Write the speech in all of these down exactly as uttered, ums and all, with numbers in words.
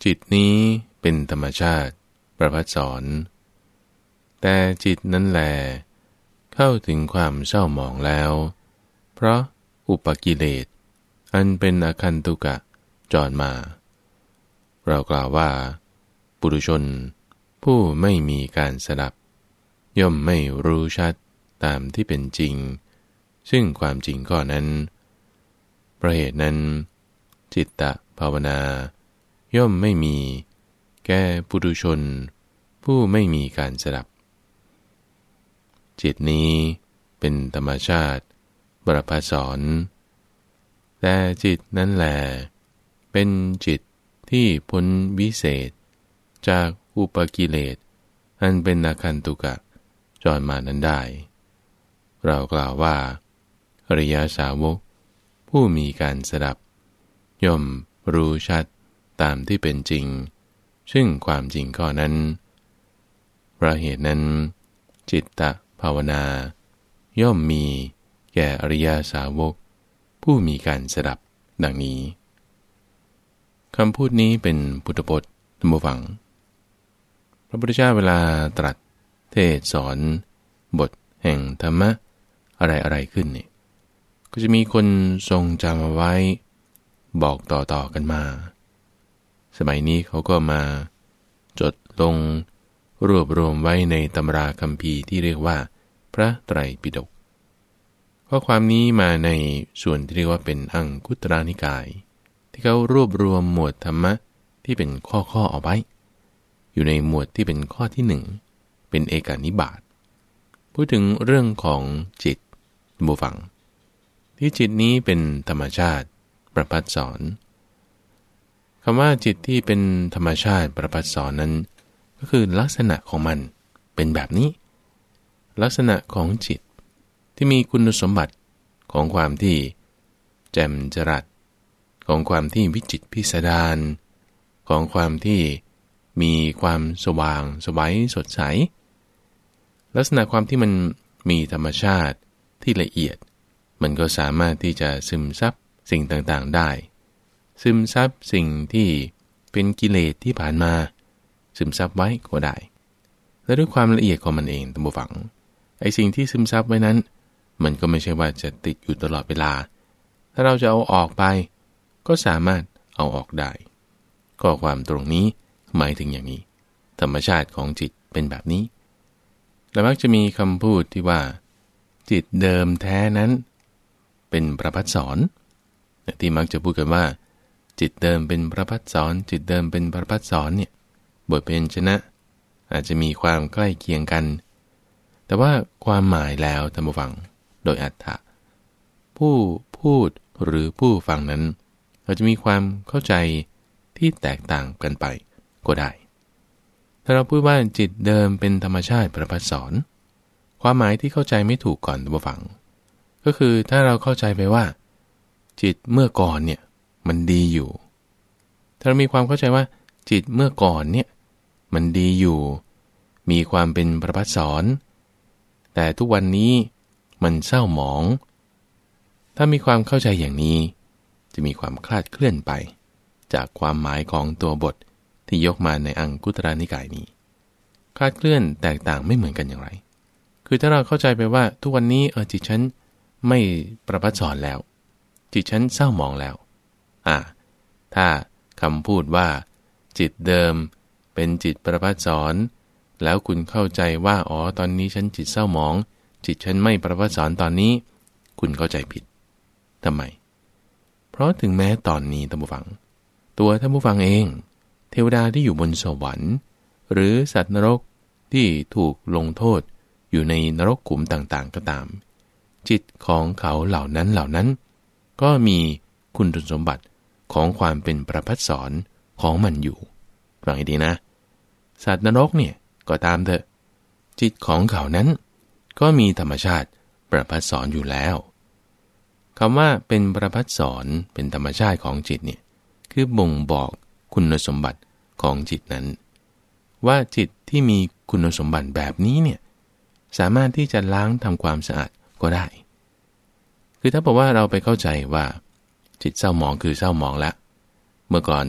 จิตนี้เป็นธรรมชาติประภัสสรแต่จิตนั้นแลเข้าถึงความเศร้าหมองแล้วเพราะอุปกิเลสอันเป็นอคันตุกะจรมาเรากล่าวว่าปุถุชนผู้ไม่มีการสดับย่อมไม่รู้ชัดตามที่เป็นจริงซึ่งความจริงข้อนั้นเพราะเหตุนั้นจิตตภาวนาย่อมไม่มีแก่ปุถุชนผู้ไม่มีการสดับจิตนี้เป็นธรรมชาติบรภัสสรแต่จิตนั้นแลเป็นจิตที่พ้นวิเศษจากอุปกิเลสอันเป็นอาคันตุกะจรมานั้นได้เรากล่าวว่าอริยสาวกผู้มีการสดับย่อมรู้ชัดตามที่เป็นจริงซึ่งความจริงข้อนั้นเพราะเหตุนั้นจิตตภาวนาย่อมมีแก่อริยสาวกผู้มีการสดับดังนี้คำพูดนี้เป็นพุทธพจน์ท่านผู้ฟังพระพุทธเจ้าเวลาตรัสเทศสอนบทแห่งธรรมะอะไรอะไรขึ้นเนี่ยก็จะมีคนทรงจำเอาไว้บอกต่อๆกันมาสมัยนี้เขาก็มาจดลงรวบรวมไว้ในตำราคัมภีร์ที่เรียกว่าพระไตรปิฎกข้อความนี้มาในส่วนที่เรียกว่าเป็นอังคุตรนิกายที่เขารวบรวมหมวดธรรมะที่เป็นข้อๆเอาไว้อยู่ในหมวดที่เป็นข้อที่หนึ่งเป็นเอกานิบาตพูดถึงเรื่องของจิตบูฟังที่จิตนี้เป็นธรรมชาติประภัสสรคำว่าจิตที่เป็นธรรมชาติประภัสสรนั้นก็คือลักษณะของมันเป็นแบบนี้ลักษณะของจิตที่มีคุณสมบัติของความที่แจ่มจรัสของความที่วิจิตรพิสดารของความที่มีความสว่างไสวสดใสลักษณะความที่มันมีธรรมชาติที่ละเอียดมันก็สามารถที่จะซึมซับสิ่งต่างๆได้ซึมซับสิ่งที่เป็นกิเลสที่ผ่านมาซึมซับไว้ก็ได้และด้วยความละเอียดของมันเองท่านผู้ฟังไอ้สิ่งที่ซึมซับไว้นั้นมันก็ไม่ใช่ว่าจะติดอยู่ตลอดเวลาถ้าเราจะเอาออกไปก็สามารถเอาออกได้ข้อความตรงนี้หมายถึงอย่างนี้ธรรมชาติของจิตเป็นแบบนี้และมักจะมีคำพูดที่ว่าจิตเดิมแท้นั้นเป็นประภัสสรที่มักจะพูดกันว่าจิตเดิมเป็นประภัสสรจิตเดิมเป็นประภัสสรเนี่ยบทเพลชนะอาจจะมีความใกล้เคียงกันแต่ว่าความหมายแล้วท่านผู้ฟังโดยอรรถะผู้พูดหรือผู้ฟังนั้นอาจจะมีความเข้าใจที่แตกต่างกันไปก็ได้ถ้าเราพูดว่าจิตเดิมเป็นธรรมชาติประภัสสรความหมายที่เข้าใจไม่ถูกก่อนท่านผู้ฟังก็คือถ้าเราเข้าใจไปว่าจิตเมื่อก่อนเนี่ยมันดีอยู่ถ้าเรามีความเข้าใจว่าจิตเมื่อก่อนเนี่ยมันดีอยู่มีความเป็นประภัสสรแต่ทุกวันนี้มันเศร้าหมองถ้ามีความเข้าใจอย่างนี้จะมีความคลาดเคลื่อนไปจากความหมายของตัวบทที่ยกมาในอังคุตรนิกายนี้คลาดเคลื่อนแตกต่างไม่เหมือนกันอย่างไรคือถ้าเราเข้าใจไปว่าทุกวันนี้เออจิตฉันไม่ประภัสสรแล้วจิตฉันเศร้าหมองแล้วอ่าถ้าคำพูดว่าจิตเดิมเป็นจิตประภัสสรแล้วคุณเข้าใจว่าอ๋อตอนนี้ฉันจิตเศร้าหมองจิตฉันไม่ประภัสสรตอนนี้คุณเข้าใจผิดทำไมเพราะถึงแม้ตอนนี้ท่านผู้ฟังตัวท่านผู้ฟังเองเทวดาที่อยู่บนสวรรค์หรือสัตว์นรกที่ถูกลงโทษอยู่ในนรกขุมต่างๆก็ตามจิตของเขาเหล่านั้นเหล่านั้นก็มีคุณสมบัติของความเป็นประภัสสรของมันอยู่ฟังให้ดีนะสัตว์นรกเนี่ยก็ตามเถอะจิตของเขานั้นก็มีธรรมชาติประภัสสรอยู่แล้วคำว่าเป็นประภัสสรเป็นธรรมชาติของจิตเนี่ยคือบ่งบอกคุณสมบัติของจิตนั้นว่าจิตที่มีคุณสมบัติแบบนี้เนี่ยสามารถที่จะล้างทำความสะอาดก็ได้คือถ้าบอกว่าเราไปเข้าใจว่าจิตเศร้าหมองคือเศร้าหมองละเมื่อก่อน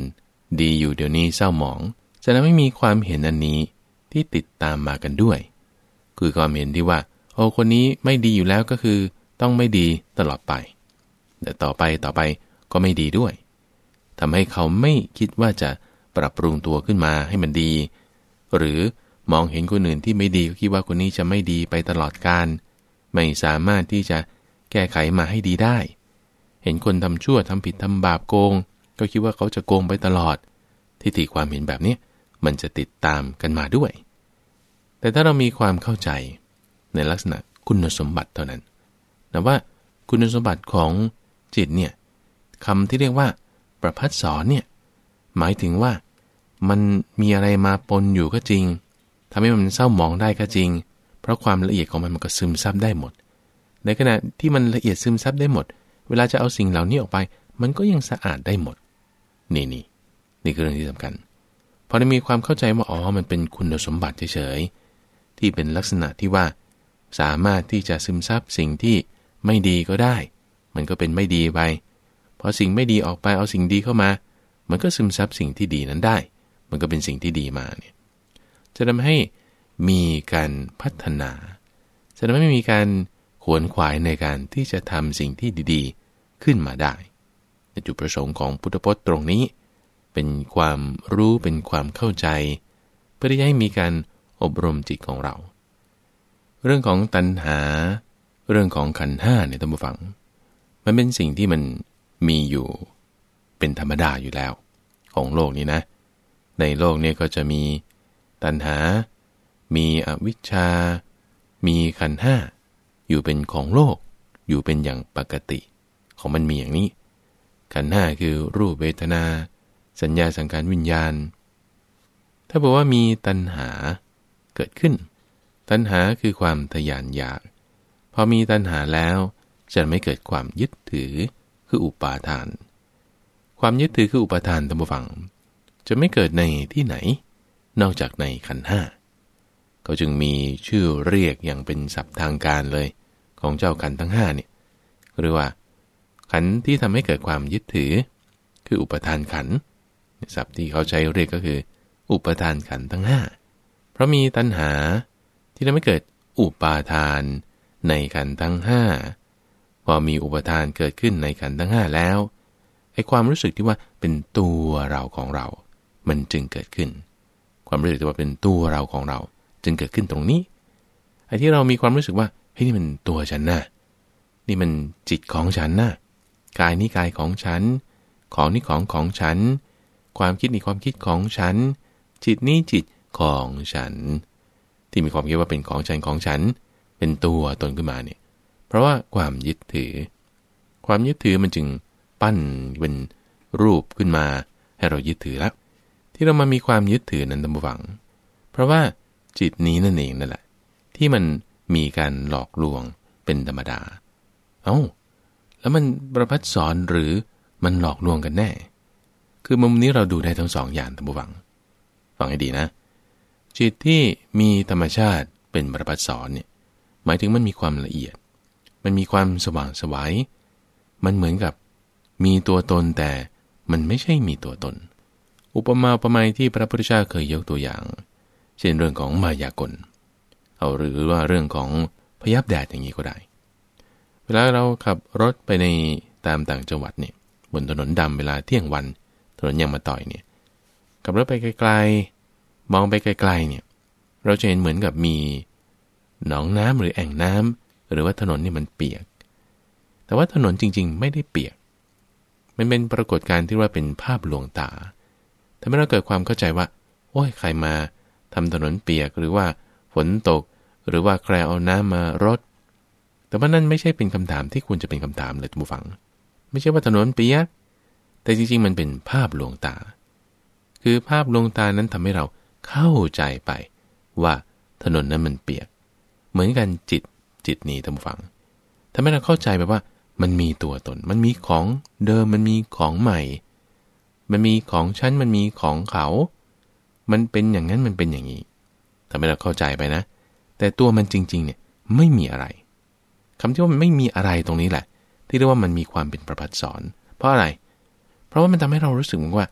ดีอยู่เดี๋ยวนี้เศร้าหมองจะนั้นไม่มีความเห็นอันนี้ที่ติดตามมากันด้วยคือความเห็นที่ว่าโอ้คนนี้ไม่ดีอยู่แล้วก็คือต้องไม่ดีตลอดไปแต่ต่อไปต่อไปก็ไม่ดีด้วยทำให้เขาไม่คิดว่าจะปรับปรุงตัวขึ้นมาให้มันดีหรือมองเห็นคนอื่นที่ไม่ดีก็คิดว่าคนนี้จะไม่ดีไปตลอดกาลไม่สามารถที่จะแก้ไขมาให้ดีได้เห็นคนทำชั่วทำผิดทำบาปโกงก็คิดว่าเขาจะโกงไปตลอดทิฏฐิความเห็นแบบนี้มันจะติดตามกันมาด้วยแต่ถ้าเรามีความเข้าใจในลักษณะคุณสมบัติเท่านั้นนะว่าคุณสมบัติของจิตเนี่ยคำที่เรียกว่าประภัสสรเนี่ยหมายถึงว่ามันมีอะไรมาปนอยู่ก็จริงทำให้มันเศร้าหมองได้ก็จริงเพราะความละเอียดของมันมันก็ซึมซับได้หมดในขณะที่มันละเอียดซึมซับได้หมดเวลาจะเอาสิ่งเหล่านี้ออกไปมันก็ยังสะอาดได้หมดนี่นี่นี่คือเรื่องที่สำคัญพอได้มีความเข้าใจว่าอ๋อมันเป็นคุณสมบัติเฉยๆที่เป็นลักษณะที่ว่าสามารถที่จะซึมซับสิ่งที่ไม่ดีก็ได้มันก็เป็นไม่ดีไปพอสิ่งไม่ดีออกไปเอาสิ่งดีเข้ามามันก็ซึมซับสิ่งที่ดีนั้นได้มันก็เป็นสิ่งที่ดีมาเนี่ยจะทำให้มีการพัฒนาจะทำให้มีการขวนขวายในการที่จะทำสิ่งที่ดีๆขึ้นมาได้จุดประสงค์ของพุทธพจน์ตรงนี้เป็นความรู้เป็นความเข้าใจเพื่อที่จะให้มีการอบรมจิตของเราเรื่องของตัณหาเรื่องของขันธ์ห้าเนี่ยท่านผู้ฟังมันเป็นสิ่งที่มันมีอยู่เป็นธรรมดาอยู่แล้วของโลกนี้นะในโลกนี้ก็จะมีตัณหามีอวิชชามีขันธ์ห้าอยู่เป็นของโลกอยู่เป็นอย่างปกติของมันมีอย่างนี้ขันธ์ห้าคือรูปเวทนาสัญญาสังขารวิญญาณถ้าบอกว่ามีตัณหาเกิดขึ้นตัณหาคือความทยานอยากพอมีตัณหาแล้วจะไม่เกิดความยึดถือคืออุปาทานความยึดถือคืออุปาทานท่านผู้ฟังจะไม่เกิดในที่ไหนนอกจากในขันธ์ห้าก็จึงมีชื่อเรียกอย่างเป็นศัพท์ทางการเลยของเจ้าขันธ์ทั้งห้าเนี่ยหรือว่าขันธ์ที่ทำให้เกิดความยึดถือคืออุปทานขันธ์ศัพท์ที่เขาใช้เรียกก็คืออุปทานขันธ์ทั้งห้าเพราะมีตัณหาที่ทำให้เกิดอุปาทานในขันธ์ทั้งห้าพอมีอุปทานเกิดขึ้นในขันธ์ทั้งห้าแล้วไอ้ความรู้สึกที่ว่าเป็นตัวเราของเรามันจึงเกิดขึ้นความรู้สึกที่ว่าเป็นตัวเราของเราจึงเกิดขึ้นตรงนี้ไอ้ที่เรามีความรู้สึกว่าเฮ้ยนี่มันตัวฉันนะนี่มันจิตของฉันนะกายนี่กายของฉันของนี่ของของฉันความคิดนี่ความคิดของฉันจิตนี่จิตของฉันที่มีความคิดว่าเป็นของฉันของฉันเป็นตัวตนขึ้นมาเนี่ยเพราะว่าความยึดถือความยึดถือมันจึงปั้นเป็นรูปขึ้นมาให้เรายึดถือแล้วที่เรามามีความยึดถือนั้นท่านผู้ฟังเพราะว่าจิตนี้นั่นเองนั่นแหละที่มันมีการหลอกลวงเป็นธรรมดาเอ้าแล้วมันประภัสสรหรือมันหลอกลวงกันแน่คือมุมนี้เราดูได้ทั้งสองอย่างท่านผู้ฟังฟังให้ดีนะจิตที่มีธรรมชาติเป็นประภัสสรเนี่ยหมายถึงมันมีความละเอียดมันมีความสว่างไสวมันเหมือนกับมีตัวตนแต่มันไม่ใช่มีตัวตนอุปมาอุปไมยที่พระพุทธเจ้าเคยยกตัวอย่างเช่นเรื่องของมายากลเอาหรือว่าเรื่องของพยับแดดอย่างนี้ก็ได้เวลาเราขับรถไปในตามต่างจังหวัดเนี่ยบนถนนดำเวลาเที่ยงวันถนนยางมะตอยเนี่ยขับรถไปไกลๆมองไปไกลๆเนี่ยเราจะเห็นเหมือนกับมีหนองน้ำหรือแอ่งน้ำหรือว่าถนนนี่มันเปียกแต่ว่าถนนจริงๆไม่ได้เปียกมันเป็นปรากฏการณ์ที่ว่าเป็นภาพลวงตาทำให้เราเกิดความเข้าใจว่าโอ้ยใครมาทำถนนเปียกหรือว่าฝนตกหรือว่าใครเอาน้ำมารดแต่ว่านั่นไม่ใช่เป็นคำถามที่ควรจะเป็นคำถามเลยท่านผู้ฟังไม่ใช่ว่าถนนเปียกแต่จริงๆมันเป็นภาพลวงตาคือภาพลวงตานั้นทำให้เราเข้าใจไปว่าถนนนั้นมันเปียกเหมือนกันจิตจิตนี้ท่านผู้ฟังทำให้เราเข้าใจไปว่ามันมีตัวตนมันมีของเดิมมันมีของใหม่มันมีของฉันมันมีของเขามันเป็นอย่างนั้นมันเป็นอย่างนี้ทำให้เราเข้าใจไปนะแต่ตัวมันจริงๆเนี่ยไม่มีอะไรคำที่ว่ามันไม่มีอะไรตรงนี้แหละที่เรียกว่ามันมีความเป็นประภัสสรเพราะอะไรเพราะว่ามันทำให้เรารู้สึกว่า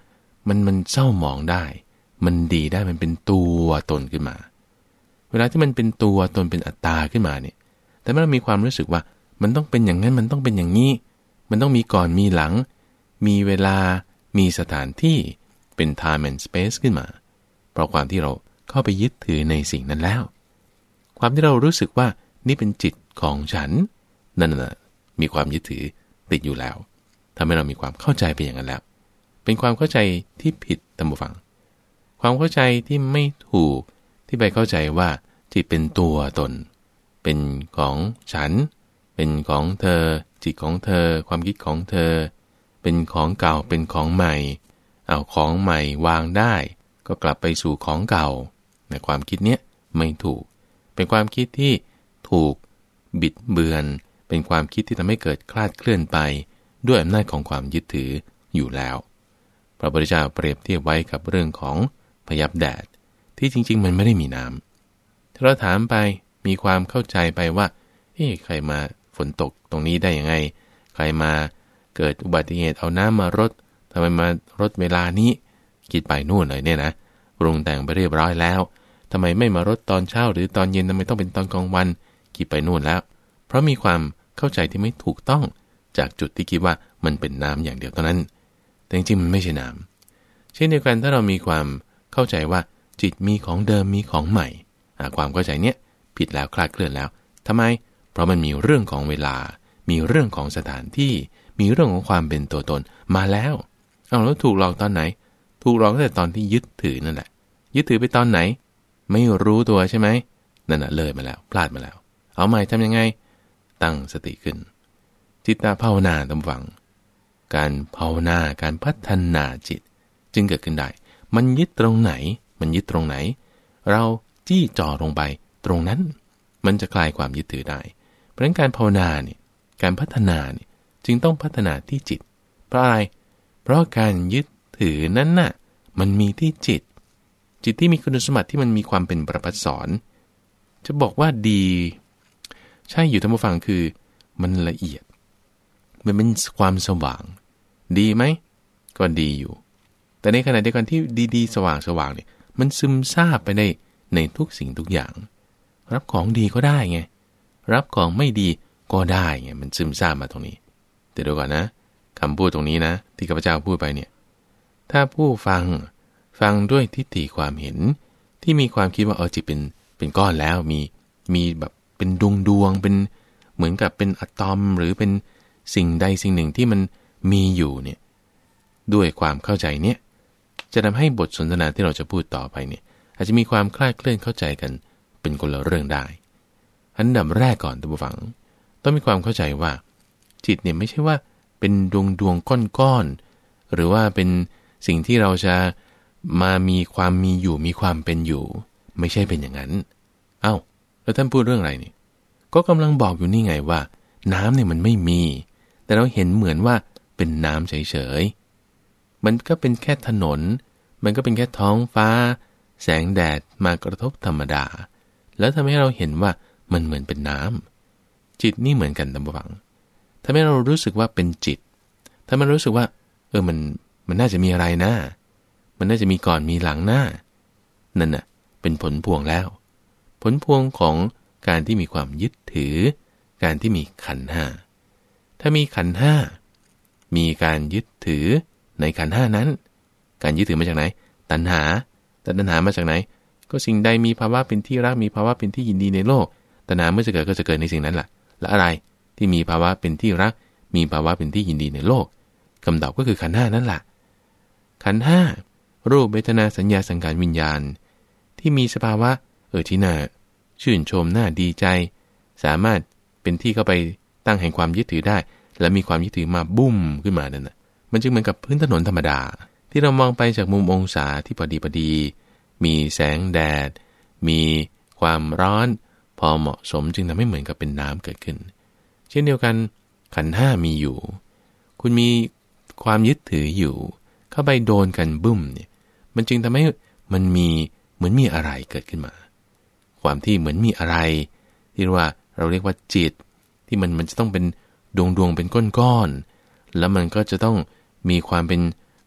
มันมันเศร้าหมองได้มันดีได้มันเป็นตัวตนขึ้นมาเวลาที่มันเป็นตัวตนเป็นอัตตาขึ้นมาเนี่ยแต่เมื่อเรามีความรู้สึกว่ามันต้องเป็นอย่างนั้นมันต้องเป็นอย่างนี้มันต้องมีก่อนมีหลังมีเวลามีสถานที่เป็น time and space ขึ้นมาเพราะความที่เราเข้าไปยึดถือในสิ่งนั้นแล้วความที่เรารู้สึกว่านี่เป็นจิตของฉันนั่นน่ะมีความยึดถือติดอยู่แล้วทำให้เรามีความเข้าใจไปอย่างนั้นแล้วเป็นความเข้าใจที่ผิดตามผู้ฟังความเข้าใจที่ไม่ถูกที่ไปเข้าใจว่าจิตเป็นตัวตนเป็นของฉันเป็นของเธอจิตของเธอความคิดของเธอเป็นของเก่าเป็นของใหม่เอาของใหม่วางได้ก็กลับไปสู่ของเก่าในความคิดเนี้ยไม่ถูกเป็นความคิดที่ถูกบิดเบือนเป็นความคิดที่ทำให้เกิดคลาดเคลื่อนไปด้วยอำนาจของความยึดถืออยู่แล้วพระพุทธเจ้าเปรียบเทียบไว้กับเรื่องของพยับแดดที่จริงๆมันไม่ได้มีน้ำถ้าเราถามไปมีความเข้าใจไปว่าเอ๊ะใครมาฝนตกตรงนี้ได้ยังไงใครมาเกิดอุบัติเหตุเอาน้ำมารดทำไมมารดเวลานี้คิดไปนู่นเลยเนี่ยนะปรุงแต่งไปเรียบร้อยแล้วทำไมไม่มารดตอนเช้าหรือตอนเย็นทำไมต้องเป็นตอนกลางวันคิดไปนู่นแล้วเพราะมีความเข้าใจที่ไม่ถูกต้องจากจุดที่คิดว่ามันเป็นน้ำอย่างเดียวเท่านั้นแต่จริงๆมันไม่ใช่น้ำเช่นเดียวกันถ้าเรามีความเข้าใจว่าจิตมีของเดิมมีของใหม่ความเข้าใจเนี้ยผิดแล้วคลาดเคลื่อนแล้วทำไมเพราะมันมีเรื่องของเวลามีเรื่องของสถานที่มีเรื่องของความเป็นตัวตนมาแล้วเอาแล้วถูกหลอกตอนไหนถูกหลอกตั้งแต่ตอนที่ยึดถือนั่นแหละยึดถือไปตอนไหนไม่รู้ตัวใช่ไหมนั่นน่ะเลยมาแล้วพลาดมาแล้วเอาใหม่ทำยังไงตั้งสติขึ้นจิตตภาวนาตามฝังการภาวนาการพัฒนาจิตจึงเกิดขึ้นได้มันยึดตรงไหนมันยึดตรงไหนเราจี้จ่อลงไปตรงนั้นมันจะคลายความยึดถือได้เพราะฉะนั้นการภาวนาเนี่ยการพัฒนาเนี่ยจึงต้องพัฒนาที่จิตเพราะอะไรเพราะการยึดถือนั้นน่ะมันมีที่จิตจิตที่มีคุณสมบัติที่มันมีความเป็นประภัสสรจะบอกว่าดีใช่อยู่ท่านผู้ฟังคือมันละเอียดมันเป็นความสว่างดีไหมก็ดีอยู่แต่ในขณะเดียวกันที่ดีๆสว่างๆเนี่ยมันซึมซาบไปในในทุกสิ่งทุกอย่างรับของดีก็ได้ไงรับของไม่ดีก็ได้ไงมันซึมซาบมาตรงนี้แต่เดี๋ยวก่อนนะคำพูดตรงนี้นะที่ข้าพเจ้าพูดไปเนี่ยถ้าผู้ฟังฟังด้วยทิฏฐิความเห็นที่มีความคิดว่าเออจิตเป็นเป็นก้อนแล้วมีมีแบบเป็นดวงดวงเป็นเหมือนกับเป็นอะตอมหรือเป็นสิ่งใดสิ่งหนึ่งที่มันมีอยู่เนี่ยด้วยความเข้าใจเนี่ยจะทำให้บทสนทนาที่เราจะพูดต่อไปเนี่ยอาจจะมีความคลาดเคลื่อนเข้าใจกันเป็นคนละเรื่องได้อันดับแรกก่อนท่านผู้ฟังต้องมีความเข้าใจว่าจิตเนี่ยไม่ใช่ว่าเป็นดวงดวงก้อนๆหรือว่าเป็นสิ่งที่เราจะมามีความมีอยู่มีความเป็นอยู่ไม่ใช่เป็นอย่างนั้นเอ้าแล้วท่านพูดเรื่องอะไรนี่ก็กำลังบอกอยู่นี่ไงว่าน้ำเนี่ยมันไม่มีแต่เราเห็นเหมือนว่าเป็นน้ำเฉยๆมันก็เป็นแค่ถนนมันก็เป็นแค่ท้องฟ้าแสงแดดมากระทบธรรมดาแล้วทำให้เราเห็นว่ามันเหมือนเป็นน้ำจิตนี่เหมือนกันท่านผู้ฟังทำให้เรารู้สึกว่าเป็นจิตถ้ามันรู้สึกว่าเออมันมันน่าจะมีอะไรนะมันน่าจะมีก่อนมีหลังหน้านั่นน่ะเป็นผลพวงแล้วผลพวงของการที่มีความยึดถือการที่มีขันธ์ห้าถ้ามีขันธ์ห้ามีการยึดถือในขันธ์ห้านั้นการยึดถือมาจากไหนตัณหาแต่ตัณหามาจากไหนก็สิ่งใดมีภาวะเป็นที่รักมีภาวะเป็นที่ยินดีในโลกตัณหาเมื่อจะเกิดก็จะเกิดในสิ่งนั้นแหละและอะไรที่มีภาวะเป็นที่รักมีภาวะเป็นที่ยินดีในโลกคำตอบก็คือขันธ์ห้านั่นแหละขันธ์ห้ารูปเวทนาสัญญาสังขารวิญญาณที่มีสภาวะเออที่น่าชื่นชมน่าดีใจสามารถเป็นที่เข้าไปตั้งแห่งความยึดถือได้และมีความยึดถือมาบุ้มขึ้นมานั่นนะมันจึงเหมือนกับพื้นถนนธรรมดาที่เรามองไปจากมุมองศาที่พอดีพอดีมีแสงแดดมีความร้อนพอเหมาะสมจึงทำให้เหมือนกับเป็นน้ำเกิดขึ้นเช่นเดียวกันขันธ์ห้ามีอยู่คุณมีความยึดถืออยู่เข้าไปโดนกันบึ้มเนี่ยมันจึงทำให้มันมีเหมือนมีอะไรเกิดขึ้นมาความที่เหมือนมีอะไรที่ว่าเราเรียกว่าจิตที่มันมันจะต้องเป็นดวงดวงเป็นก้อนๆแล้วมันก็จะต้องมีความเป็น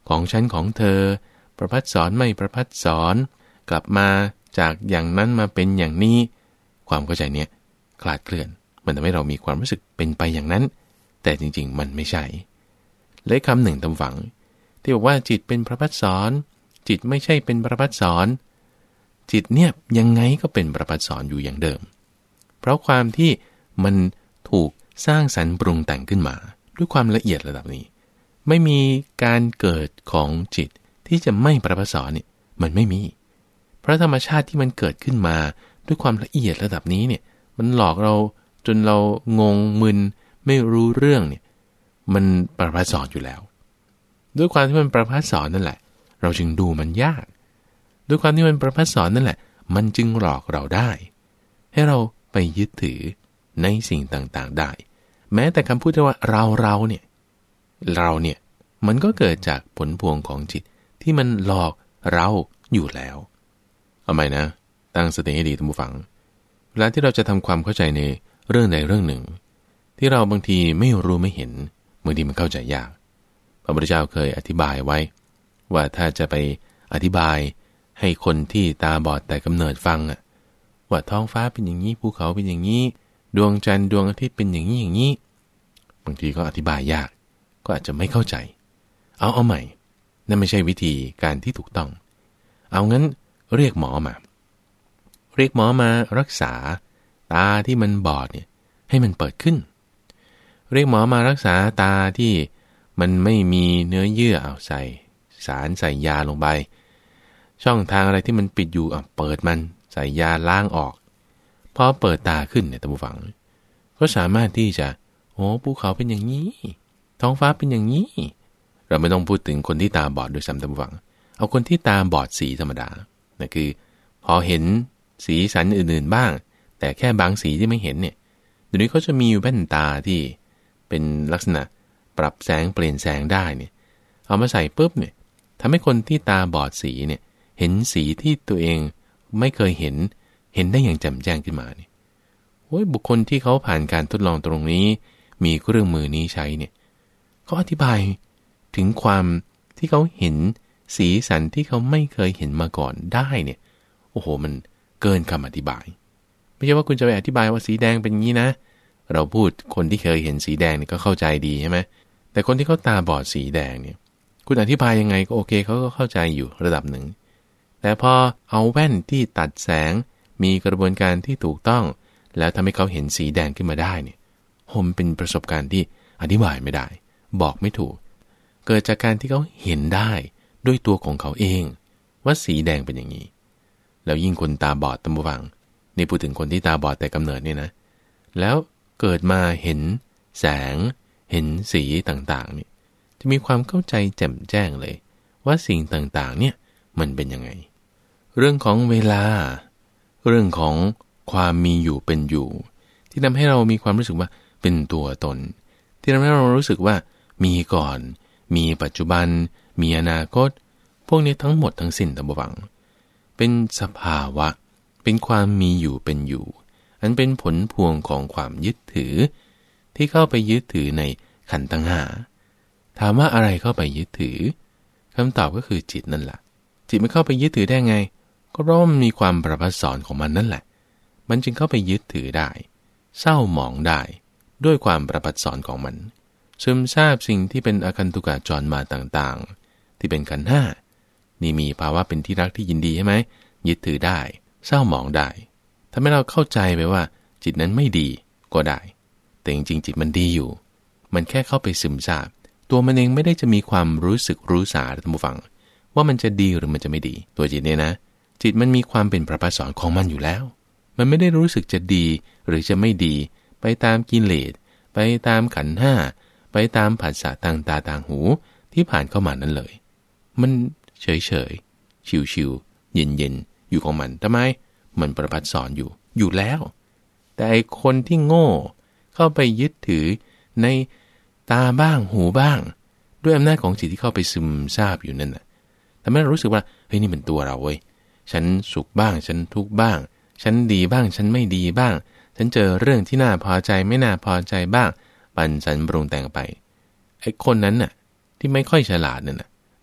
ของฉันของเธอประพัดสอนไม่ประพัดสอนกลับมาจากอย่างนั้นมาเป็นอย่างนี้ความเข้าใจเนี้ยคลาดเคลื่อนมันทำให้เรามีความรู้สึกเป็นไปอย่างนั้นแต่จริงๆมันไม่ใช่และคำหนึ่งตำฝังที่บอกว่าจิตเป็นประพัดสอนจิตไม่ใช่เป็นประพัดสอนจิตเนี่ยยังไงก็เป็นประพัดสอนอยู่อย่างเดิมเพราะความที่มันถูกสร้างสรรค์ปรุงแต่งขึ้นมาด้วยความละเอียดระดับนี้ไม่มีการเกิดของจิตที่จะไม่ประพัดสอนเนี่ยมันไม่มีเพราะธรรมชาติที่มันเกิดขึ้นมาด้วยความละเอียดระดับนี้เนี่ยมันหลอกเราจนเรางงมึนไม่รู้เรื่องเนี่ยมันประพัดสอนอยู่แล้วด้วยความที่มันประพัดสอนนั่นแหละเราจึงดูมันยากด้วยความที่มันประพัดสอนนั่นแหละมันจึงหลอกเราได้ให้เราไปยึดถือในสิ่งต่างๆได้แม้แต่คำพูดที่ว่าเราเราเนี่ยเราเนี่ยมันก็เกิดจากผลพวงของจิตที่มันหลอกเราอยู่แล้วเอาใหม่นะตั้งสติให้ดีท่านผู้ฟังเวลาที่เราจะทำความเข้าใจในเรื่องใดเรื่องหนึ่งที่เราบางทีไม่รู้ไม่เห็นบางทีมันเข้าใจยากพระพุทธเจ้าเคยอธิบายไว้ว่าถ้าจะไปอธิบายให้คนที่ตาบอดแต่กำเนิดฟังอะว่าท้องฟ้าเป็นอย่างนี้ภูเขาเป็นอย่างนี้ดวงจันทร์ดวงอาทิตย์เป็นอย่างนี้อย่างนี้บางทีก็อธิบายยากก็อาจจะไม่เข้าใจเอาเอาใหม่นั่นไม่ใช่วิธีการที่ถูกต้องเอางั้นเรียกหมอมาเรียกหมอมารักษาตาที่มันบอดเนี่ยให้มันเปิดขึ้นเรียกหมอมารักษาตาที่มันไม่มีเนื้อเยื่อเอาใส่สารใส่ยาลงไปช่องทางอะไรที่มันปิดอยู่อ่ะเปิดมันใส่ยาล้างออกพอเปิดตาขึ้นเนี่ยท่านผู้ฟังก็สามารถที่จะโอ้ภูเขาเป็นอย่างนี้ท้องฟ้าเป็นอย่างนี้เราไม่ต้องพูดถึงคนที่ตาบอดโดยซ้ำท่านผู้ฟังเอาคนที่ตาบอดสีธรรมดานั่นคือพอเห็นสีสันอื่นๆบ้างแต่แค่บางสีที่ไม่เห็นเนี่ยเดี๋ยวนี้เขาจะมีแว่นตาที่เป็นลักษณะปรับแสงเปลี่ยนแสงได้เนี่ยเอามาใส่ปุ๊บเนี่ยทำให้คนที่ตาบอดสีเนี่ยเห็นสีที่ตัวเองไม่เคยเห็นเห็นได้อย่างแจ่มแจ้งขึ้นมาเนี่ยโอ้ยบุคคลที่เขาผ่านการทดลองตรงนี้มีเครื่องมือนี้ใช้เนี่ยเขาอธิบายถึงความที่เขาเห็นสีสันที่เขาไม่เคยเห็นมาก่อนได้เนี่ยโอ้โหมันเกินคำอธิบายไม่ใช่ว่าคุณจะไปอธิบายว่าสีแดงเป็นงี้นะเราพูดคนที่เคยเห็นสีแดงเนี่ยก็เข้าใจดีใช่ไหมแต่คนที่เขาตาบอดสีแดงเนี่ยคุณอธิบายยังไงก็โอเคเขาก็เข้าใจอยู่ระดับหนึ่งแต่พอเอาแว่นที่ตัดแสงมีกระบวนการที่ถูกต้องแล้วทำให้เขาเห็นสีแดงขึ้นมาได้เนี่ยโหมเป็นประสบการณ์ที่อธิบายไม่ได้บอกไม่ถูกเกิดจากการที่เขาเห็นได้ด้วยตัวของเขาเองว่าสีแดงเป็นอย่างนี้แล้วยิ่งคนตาบอดตาบอดนี่พูดถึงคนที่ตาบอดแต่กำเนิดเนี่ยนะแล้วเกิดมาเห็นแสงเห็นสีต่างๆนี่จะมีความเข้าใจแจ่มแจ้งเลยว่าสิ่งต่างๆเนี่ยมันเป็นยังไงเรื่องของเวลาเรื่องของความมีอยู่เป็นอยู่ที่ทำให้เรามีความรู้สึกว่าเป็นตัวตนที่ทำให้เรารู้สึกว่ามีก่อนมีปัจจุบันมีอนาคตพวกนี้ทั้งหมดทั้งสิ้นตามบังเป็นสภาวะเป็นความมีอยู่เป็นอยู่อันเป็นผลพวงของความยึดถือที่เข้าไปยึดถือในขันธ์ทั้งห้าถามว่าอะไรเข้าไปยึดถือคำตอบก็คือจิตนั่นแหละจิตมันเข้าไปยึดถือได้ไงก็เพราะมันมีความประพัดสอนของมันนั่นแหละมันจึงเข้าไปยึดถือได้เศร้าหมองได้ด้วยความประพัดสอนของมันซึมซาบสิ่งที่เป็นอาคันตุกะจรมาต่างๆที่เป็นขันธ์ห้านี่มีภาวะเป็นที่รักที่ยินดีใช่ไหมยึดถือได้เศร้าหมองได้ทำให้เราเข้าใจไปว่าจิตนั้นไม่ดีก็ได้แต่จริงๆจิตมันดีอยู่มันแค่เข้าไปซึมซาบตัวมันเองไม่ได้จะมีความรู้สึกรู้สาท่านผู้ฟังว่ามันจะดีหรือมันจะไม่ดีตัวจิตเนี่ยนะจิตมันมีความเป็นประภัสสรของมันอยู่แล้วมันไม่ได้รู้สึกจะดีหรือจะไม่ดีไปตามกิเลสไปตามขันธ์ห้าไปตามผัสสะทางตาทางหูที่ผ่านเข้ามานั้นเลยมันเฉยเฉยชิวชิวเย็นเย็นอยู่ของมันทำไมมันประภัสสรอยู่อยู่แล้วแต่ไอคนที่โง่เข้าไปยึดถือในตาบ้างหูบ้างด้วยอำนาจของจิตที่เข้าไปซึมซาบอยู่นั่นน่ะทำให้เรารู้สึกว่าเฮ้ยนี่เป็นตัวเราเว้ยฉันสุขบ้างฉันทุกข์บ้างฉันดีบ้างฉันไม่ดีบ้างฉันเจอเรื่องที่น่าพอใจไม่น่าพอใจบ้างปั่นสันปรุงแต่งไปไอ้คนนั้นน่ะที่ไม่ค่อยฉลาดนั่นน่ะ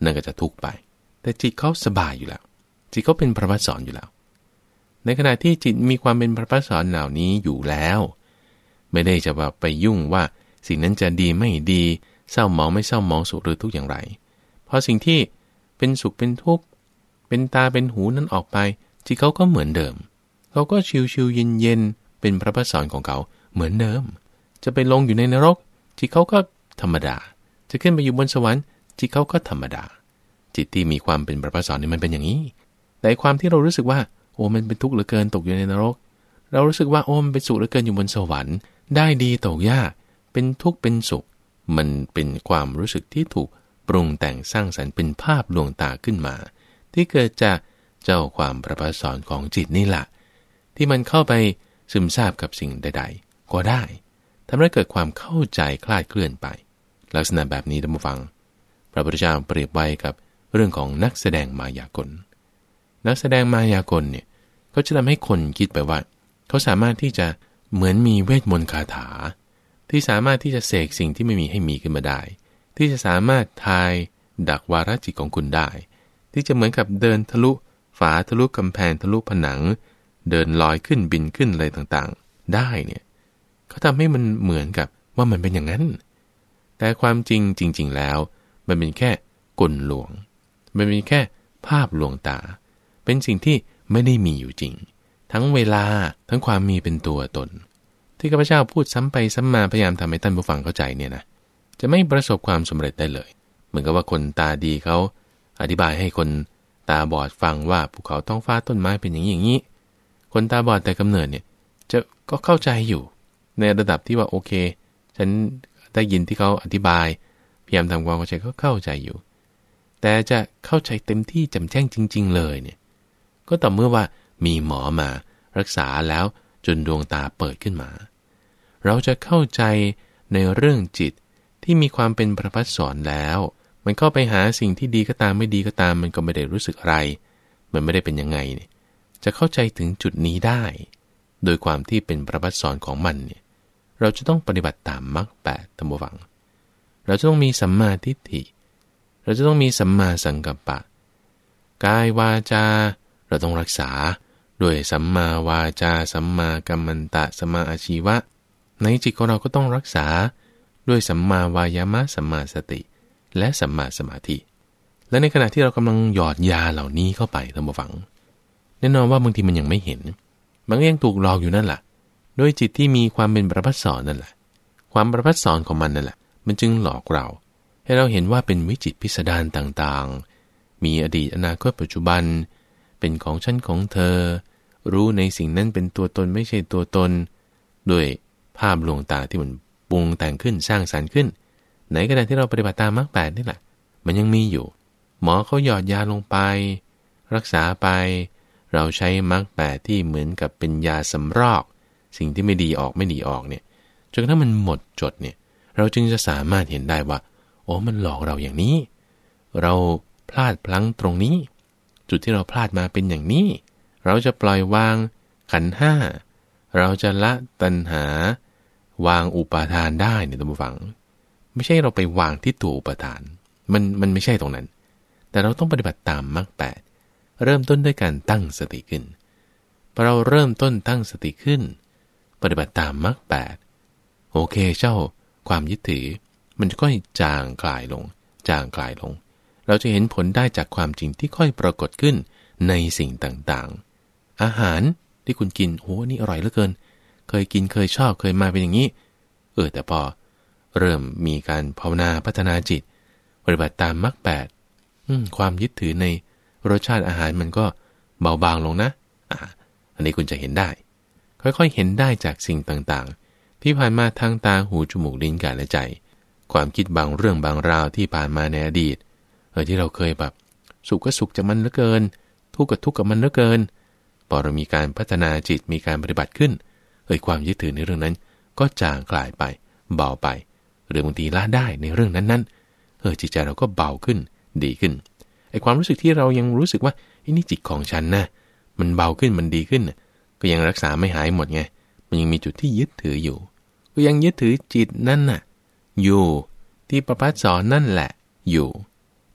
นั่นก็จะทุกข์ไปแต่จิตเขาสบายอยู่แล้วจิตเขาเป็นพระพัสสรอยู่แล้วในขณะที่จิตมีความเป็นพระพัสสรเหล่านี้อยู่แล้วไม่ได้จะว่าไปยุ่งว่าสิ่งนั้นจะดีไม่ดีเศร้าหมองไม่เศร้าหมองสุขหรือทุกข์อย่างไรเพราะสิ่งที่เป็นสุขเป็นทุกข์เป็นตาเป็นหูนั้นออกไปจิตเขาก็เหมือนเดิมเขาก็ชิวๆเย็นๆเป็นพระพัสสรของเขาเหมือนเดิมจะไปลงอยู่ในนรกจิตเขาก็ธรรมดาจะขึ้นไปอยู่บนสวรรค์จิตเขาก็ธรรมดาจิตที่มีความเป็นพระพัสสรนี่มันเป็นอย่างนี้แต่ความที่เรารู้สึกว่าโอ้มันเป็นทุกข์เหลือเกินตกอยู่ในนรกเรารู้สึกว่าโอ้มันเป็นสุขเหลือเกินอยู่บนสวรรค์ได้ดีตกยากเป็นทุกข์เป็นสุขมันเป็นความรู้สึกที่ถูกปรุงแต่งสร้างสรรค์เป็นภาพลวงตาขึ้นมาที่เกิดจากเจ้าความพระพัสสรของจิตนี่แหละที่มันเข้าไปซึมซาบกับสิ่งใดๆก็ได้ทำให้เกิดความเข้าใจคลาดเคลื่อนไปลักษณะแบบนี้ท่านผู้ฟังพระพุทธเจ้าเปรียบไว้กับเรื่องของนักแสดงมายากลนักแสดงมายากลเนี่ยเขาจะทำให้คนคิดไปว่าเขาสามารถที่จะเหมือนมีเวทมนต์คาถาที่สามารถที่จะเสกสิ่งที่ไม่มีให้มีขึ้นมาได้ที่จะสามารถทายดักวาระจิตของคุณได้ที่จะเหมือนกับเดินทะลุฝาทะลุกำแพงทะลุผนังเดินลอยขึ้นบินขึ้นอะไรต่างๆได้เนี่ยเขาทำให้มันเหมือนกับว่ามันเป็นอย่างนั้นแต่ความจริงจริงๆแล้วมันเป็นแค่กลลวงมันเป็นแค่ภาพลวงตาเป็นสิ่งที่ไม่ได้มีอยู่จริงทั้งเวลาทั้งความมีเป็นตัวตนที่ข้าพเจ้าพูดซ้ำไปซ้ำมาพยายามทำให้ท่านผู้ฟังเข้าใจเนี่ยนะจะไม่ประสบความสำเร็จได้เลยเหมือนกับว่าคนตาดีเขาอธิบายให้คนตาบอดฟังว่าภูเขาท้องฟ้าต้นไม้เป็นอย่างนี้อย่างนี้คนตาบอดแต่กำเนิดเนี่ยจะก็เข้าใจอยู่ในระดับที่ว่าโอเคฉันได้ยินที่เขาอธิบายพยายามทำความเข้าใจก็เข้าใจอยู่แต่จะเข้าใจเต็มที่แจ่มแจ้งจริงๆเลยเนี่ยก็ต่อเมื่อว่ามีหมอมารักษาแล้วจนดวงตาเปิดขึ้นมาเราจะเข้าใจในเรื่องจิตที่มีความเป็นพระพัสสรแล้วมันเข้าไปหาสิ่งที่ดีก็ตามไม่ดีก็ตามมันก็ไม่ได้รู้สึกอะไรมันไม่ได้เป็นยังไงเนี่ยจะเข้าใจถึงจุดนี้ได้โดยความที่เป็นพระพัสสรของมันเนี่ยเราจะต้องปฏิบัติตามมรรคแปดธรรมวังเราจะต้องมีสัมมาทิฏฐิเราจะต้องมีสัมมาสังกัปปะกายวาจาเราต้องรักษาด้วยสัมมาวาจาสัมมากัมมันตะสัมมาอาชีวะในจิตของเราก็ต้องรักษาด้วยสัมมาวายามะสัมมาสติและสัมมาสมาธิและในขณะที่เรากำลังหยอดยาเหล่านี้เข้าไปท่านผู้ฟังแน่นอนว่าบางทีมันยังไม่เห็นบางอย่างถูกหลอกอยู่นั่นแหละโดยจิตที่มีความเป็นประภัสสรนั่นแหละความประภัสสรของมันนั่นแหละมันจึงหลอกเราให้เราเห็นว่าเป็นวิจิตรพิสดารต่างๆมีอดีตอนาคตปัจจุบันเป็นของฉันของเธอรู้ในสิ่งนั้นเป็นตัวตนไม่ใช่ตัวตนด้วยภาพลวงตาที่มันปรุงแต่งขึ้นสร้างสรรค์ขึ้นในขณะที่เราปฏิบัติตามมรรคแปดนี่แหละมันยังมีอยู่หมอเขาหยอดยาลงไปรักษาไปเราใช้มรรคแปดที่เหมือนกับเป็นยาสำรอกสิ่งที่ไม่ดีออกไม่ดีออกเนี่ยจนกระทั่งมันหมดจดเนี่ยเราจึงจะสามารถเห็นได้ว่าโอ้มันหลอกเราอย่างนี้เราพลาดพลั้งตรงนี้จุดที่เราพลาดมาเป็นอย่างนี้เราจะปล่อยวางขันธ์ห้าเราจะละตัณหาวางอุปาทานได้เนี่ยท่านผู้ฟังไม่ใช่เราไปวางที่ตัวอุปาทานมันมันไม่ใช่ตรงนั้นแต่เราต้องปฏิบัติตามมรรคแปดเริ่มต้นด้วยการตั้งสติขึ้นพอเราเริ่มต้นตั้งสติขึ้นปฏิบัติตามมรรคแปดโอเคเจ้าความยึดถือมันจะค่อยจางคลายลงจางคลายลงเราจะเห็นผลได้จากความจริงที่ค่อยปรากฏขึ้นในสิ่งต่างๆอาหารที่คุณกินโอ้นี่อร่อยเหลือเกินเคยกินเคยชอบเคยมาเป็นอย่างนี้เออแต่พอเริ่มมีการภาวนาพัฒนาจิตปฏิบัติตามมรรคแปดความยึดถือในรสชาติอาหารมันก็เบาบางลงนะอ่าอันนี้คุณจะเห็นได้ค่อยๆเห็นได้จากสิ่งต่างๆที่ผ่านมาทางตาหูจมูกลิ้นกายและใจความคิดบางเรื่องบางราวที่ผ่านมาในอดีตเออที่เราเคยแบบสุขก็สุขจากมันเหลือเกินทุกข์ก็ทุกข์กับมันเหลือเกินพอเรามีการพัฒนาจิตมีการปฏิบัติขึ้นเอ่ยความยึดถือในเรื่องนั้นก็จางคลายไปเบาไปหรือบางทีละได้ในเรื่องนั้นๆเออจิตใจเราก็เบาขึ้นดีขึ้นไอ้ความรู้สึกที่เรายังรู้สึกว่าไอ้นี่จิตของฉันนะมันเบาขึ้นมันดีขึ้นก็ยังรักษาไม่หายหมดไงมันยังมีจุดที่ยึดถืออยู่ก็ยังยึดถือจิตนั่นน่ะอยู่ที่ประภัสสรนั่นแหละอยู่ที่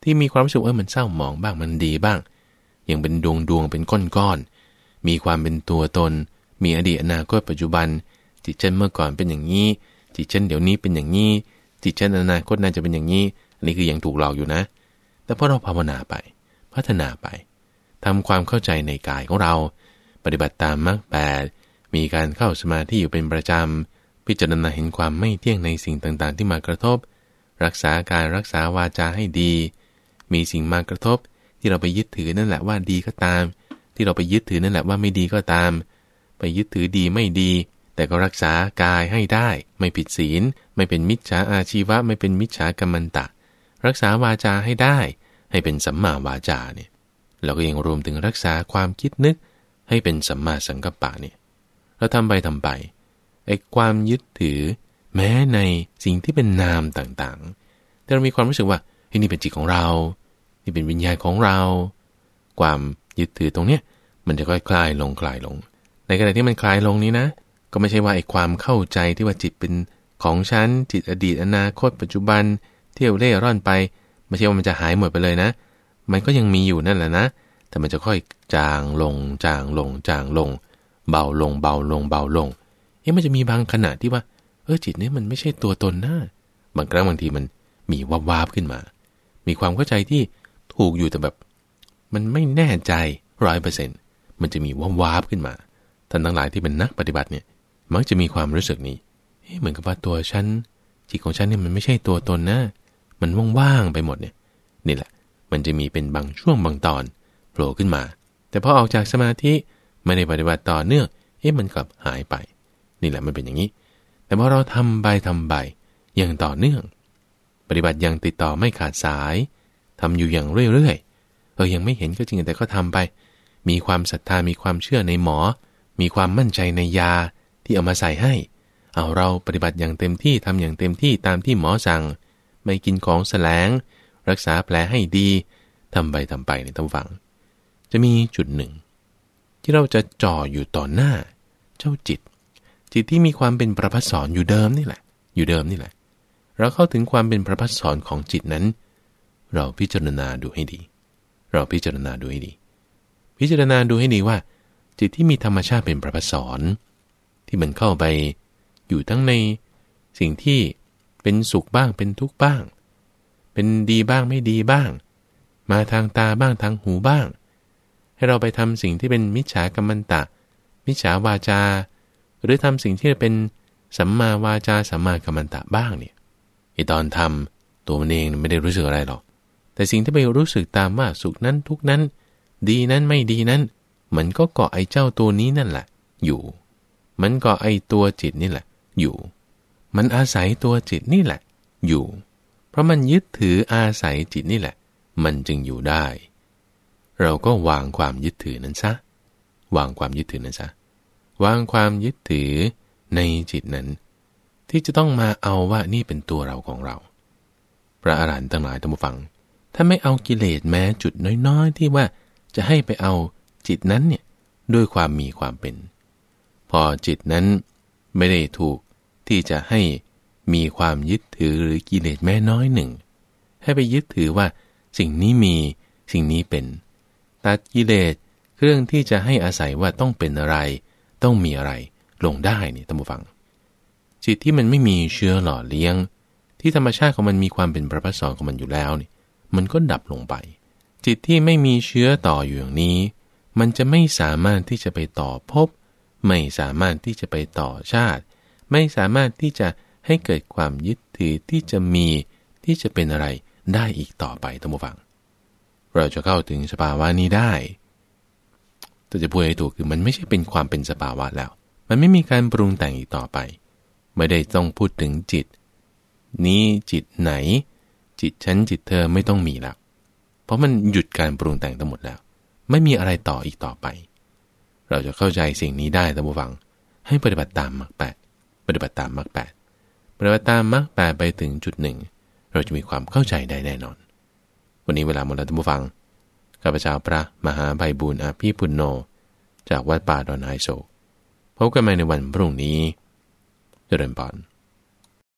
ที่มีความรู้สึกว่ามันเศร้าหมองบ้างมันดีบ้างยังเป็นดวงดวงเป็นก้อนๆมีความเป็นตัวตนมีอดีตอนาคตปัจจุบันจิตฉันเมื่อก่อนเป็นอย่างนี้จิตฉันเดี๋ยวนี้เป็นอย่างนี้จิตฉันอนาคตน่าจะเป็นอย่างนี้อันนี้คือยังถูกหลอกอยู่นะแต่พอเราภาวนาไปพัฒนาไปทำความเข้าใจในกายของเราปฏิบัติตามมรรคแปดมีการเข้าสมาธิอยู่เป็นประจำพิจารณาเห็นความไม่เที่ยงในสิ่งต่างๆที่มากระทบรักษาการรักษาวาจาให้ดีมีสิ่งมากระทบที่เราไปยึดถือนั่นแหละว่าดีก็ตามที่เราไปยึดถือนั่นแหละว่าไม่ดีก็ตามไปยึดถือดีไม่ดีแต่ก็รักษากายให้ได้ไม่ผิดศีลไม่เป็นมิจฉาอาชีวะไม่เป็นมิจฉากัมมันตะรักษาวาจาให้ได้ให้เป็นสัมมาวาจาเนี่ยเราก็ยังรวมถึงรักษาความคิดนึกให้เป็นสัมมาสังกัปปะเนี่ยเราทำไปทำไปไอ้ความยึดถือแม้ในสิ่งที่เป็นนามต่างๆแต่เรามีความรู้สึกว่าเฮ้ยนี่เป็นจิตของเรานี่เป็นวิญญาณของเราความยึดถือตรงเนี้ยมันจะค่อยคลายลงคลายลงในขณะที่มันคลายลงนี้นะก็ไม่ใช่ว่าไอ้ความเข้าใจที่ว่าจิตเป็นของฉันจิตอดีตอนาคตปัจจุบันเที่ยวเล่ร่อนไปไม่ใช่ว่ามันจะหายหมดไปเลยนะมันก็ยังมีอยู่นั่นแหละนะแต่มันจะค่อยจางลงจางลงจางลงเบาลงเบาลงเบาลงเอ๊ะมันจะมีบางขณะที่ว่าเออจิตนี้มันไม่ใช่ตัวตนนะบางครั้งบางทีมันมีวาบวาบขึ้นมามีความเข้าใจที่ถูกอยู่แต่แบบมันไม่แน่ใจร้อยเปอร์เซ็นต์มันจะมีวาบวาบขึ้นมาท่านทั้งหลายที่เป็นนักปฏิบัติเนี่ยมักจะมีความรู้สึกนี้เอ๊ะเหมือนกับว่าตัวฉันจิตของฉันเนี่ยมันไม่ใช่ตัวตนนะมันว่างๆไปหมดเนี่ยนี่แหละมันจะมีเป็นบางช่วงบางตอนโผล่ขึ้นมาแต่พอออกจากสมาธิไม่ได้ปฏิบัติต่อเนื่องเอ๊ะมันกลับหายไปนี่แหละมันเป็นอย่างนี้แต่พอเราทำไปทำไปอย่างต่อเนื่องปฏิบัติอย่างติดต่อไม่ขาดสายทำอยู่อย่างเรื่อยๆเออยังไม่เห็นก็จริงแต่ก็ทำไปมีความศรัทธามีความเชื่อในหมอมีความมั่นใจในยาที่เอามาใส่ให้เอาเราปฏิบัติอย่างเต็มที่ทำอย่างเต็มที่ตามที่หมอสั่งไม่กินของแสลงรักษาแผลให้ดีทำไปทำไปในท่านฟังจะมีจุดหนึ่งที่เราจะจ่ออยู่ต่อหน้าเจ้าจิตจิตที่มีความเป็นประภัสสรอยู่เดิมนี่แหละอยู่เดิมนี่แหละเราเข้าถึงความเป็นประภัสสรของจิตนั้นเราพิจารณาดูให้ดีเราพิจารณาดูให้ดีพิจารณาดูให้ดีว่าจิตที่มีธรรมชาติเป็นประภัสสรที่มันเข้าไปอยู่ทั้งในสิ่งที่เป็นสุขบ้างเป็นทุกข์บ้างเป็นดีบ้างไม่ดีบ้างมาทางตาบ้างทางหูบ้างให้เราไปทำสิ่งที่เป็นมิจฉากัมมันตะมิจฉาวาจาหรือทำสิ่งที่เป็นสัมมาวาจาสัมมากัมมันตะบ้างเนี่ยไอตอนทำตัวมันเองไม่ได้รู้สึกอะไรหรอกแต่สิ่งที่ไปรู้สึกตามว่าสุขนั้นทุกนั้นดีนั้นไม่ดีนั้นมันก็เกาะไอ้เจ้าตัวนี้นั่นแหละอยู่มันเกาะไอ้ตัวจิตนี่แหละอยู่มันอาศัยตัวจิตนี่แหละอยู่เพราะมันยึดถืออาศัยจิตนี่แหละมันจึงอยู่ได้เราก็วางความยึดถือนั้นซะวางความยึดถือนั้นซะวางความยึดถือในจิตนั้นที่จะต้องมาเอาว่านี่เป็นตัวเราของเราพระอรหันต์ทั้งหลายท่านผู้ฟังถ้าไม่เอากิเลสแม้จุดน้อยๆที่ว่าจะให้ไปเอาจิตนั้นเนี่ยด้วยความมีความเป็นพอจิตนั้นไม่ได้ถูกที่จะให้มีความยึดถือหรือกิเลสแม้น้อยหนึ่งให้ไปยึดถือว่าสิ่งนี้มีสิ่งนี้เป็นตัดกิเลสเครื่องที่จะให้อาศัยว่าต้องเป็นอะไรต้องมีอะไรลงได้นี่ท่านผู้ฟังจิตที่มันไม่มีเชื้อหล่อเลี้ยงที่ธรรมชาติของมันมีความเป็นประภัสสรของมันอยู่แล้วนี่มันก็ดับลงไปจิตที่ไม่มีเชื้อต่ออยู่อย่างนี้มันจะไม่สามารถที่จะไปต่อภพไม่สามารถที่จะไปต่อชาติไม่สามารถที่จะให้เกิดความยึดถือที่จะมีที่จะเป็นอะไรได้อีกต่อไปท่านผู้ฟังเราจะเข้าถึงสภาวะนี้ได้แต่จะพูดให้ถูกคือมันไม่ใช่เป็นความเป็นสภาวะแล้วมันไม่มีการปรุงแต่งอีกต่อไปไม่ได้ต้องพูดถึงจิตนี้จิตไหนจิตฉันจิตเธอไม่ต้องมีแล้วเพราะมันหยุดการปรุงแต่งทั้งหมดแล้วไม่มีอะไรต่ออีกต่อไปเราจะเข้าใจสิ่งนี้ได้ท่านผู้ฟังให้ปฏิบัติตามมรรคแปดปฏิบัติตามมรรคแปดปฏิบัติตามมรรคแปดไปถึงจุดหนึ่งเราจะมีความเข้าใจได้แน่นอนวันนี้เวลาหมดแล้วท่านผู้ฟังข้าพเจ้าพระมหาไพบูลย์อภิปุณโญจากวัดป่าดอนไฮโซพบกันใหม่ในวันพรุ่งนี้เจริญพร